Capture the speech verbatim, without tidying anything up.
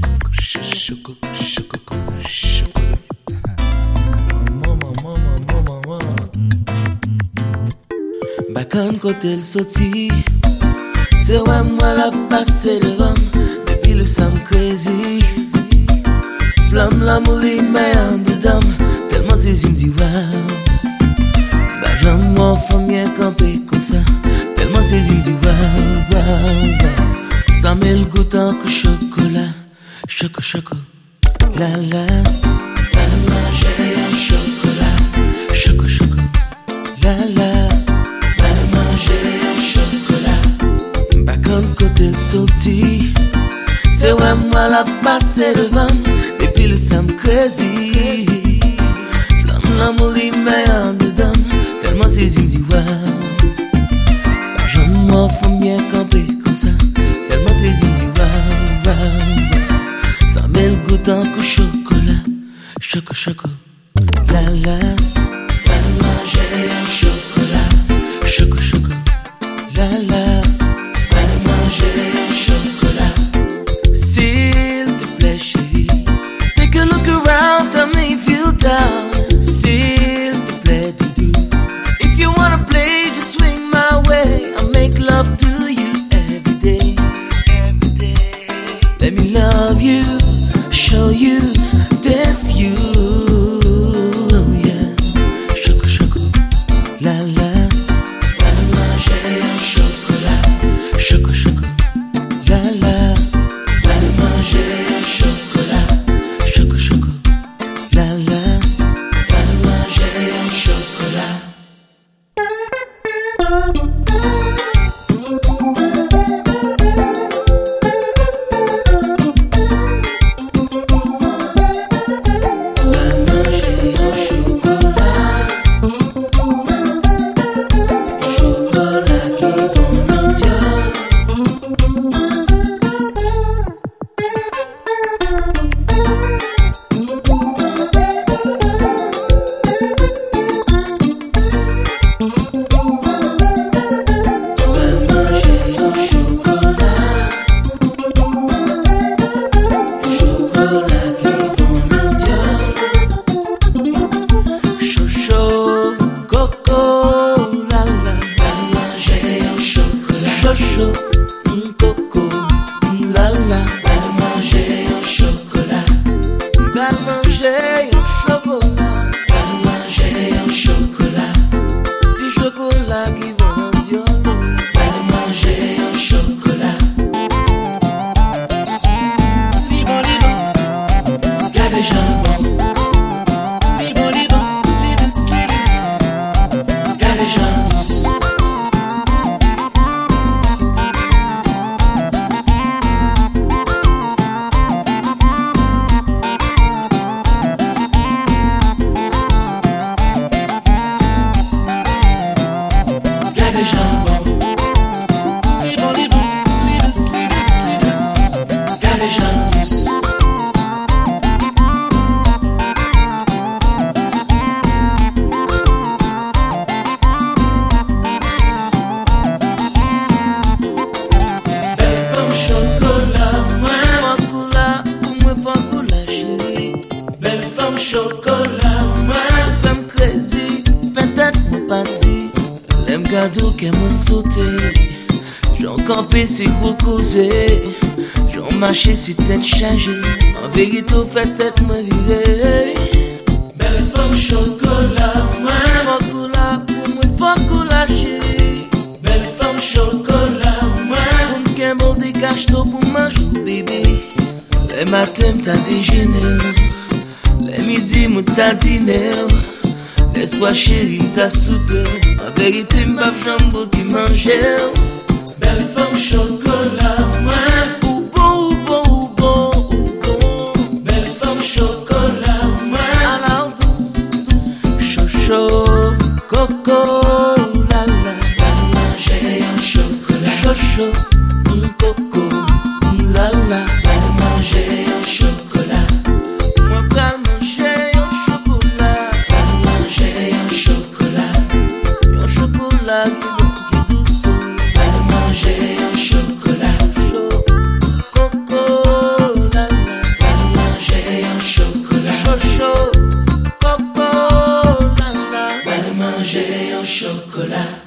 choco, choco, chocolat. Maman, maman, maman, maman. Bacan côté le sorti, c'est ouais moi la passé devant. Depuis le Sam crazy, flamme la mouli mais en dedans. Tellement c'est me dit wow. Bah j'aime moi famille camper comme ça. Tellement c'est me dit wow, wow, wow. Ça met le goût en que chocolat. Choco, choco, la la. Va manger un chocolat. Choco, choco, la la. Va manger un chocolat. Bacan côté le sorti, c'est ouais moi la passé devant. Depuis le Sam crazy, flamme la mouli mais en dedans. Tellement c'est me dit wow. Bah j'aime moi faut bien camper comme ça. Tellement c'est me dit wow, wow. Ça met le goût en que chocolat. Choco, choco, la la. Va manger un chocolat. Choco, choco, la la. Va manger un chocolat. S'il te plaît chérie, take a look around, tell me if you down. S'il te plaît doudou, if you wanna play just swing my way. I'll make love to you every day. Let me love you, show you, dance you, yeah. Choco, choco, la la. Va manger un chocolat. Choco, choco, la la. Va manger un chocolat. Choco, choco, la la. Va manger un chocolat. C'est gros causé, j'en marché si tête chargée. En vérité, au fait, tête me virée. Belle femme chocolat, moi. Chocolat, pour moi, chocolat, chérie. Belle femme chocolat, moi. Pour qu'un beau dégage toi pour manger, bébé. Les matins, t'as déjeuné. Les midis, t'as dîner. Les soirs, chérie, t'as souper. En vérité, m'bap jambo qui mangeait. Belle femme chocolat, moi. Ou bon, ou bon, ou bon, ou bon. Belle femme chocolat, moi. Alors douce, douce. Chaud, chaud, coco, la la. Va manger un chocolat. Chaud, chaud, un coco, la la. Va manger un chocolat. Moi, va manger un chocolat. Va manger un chocolat. Un chocolat qui bon, qui douce. Manger un chocolat chaud, coco, la la. chocolat.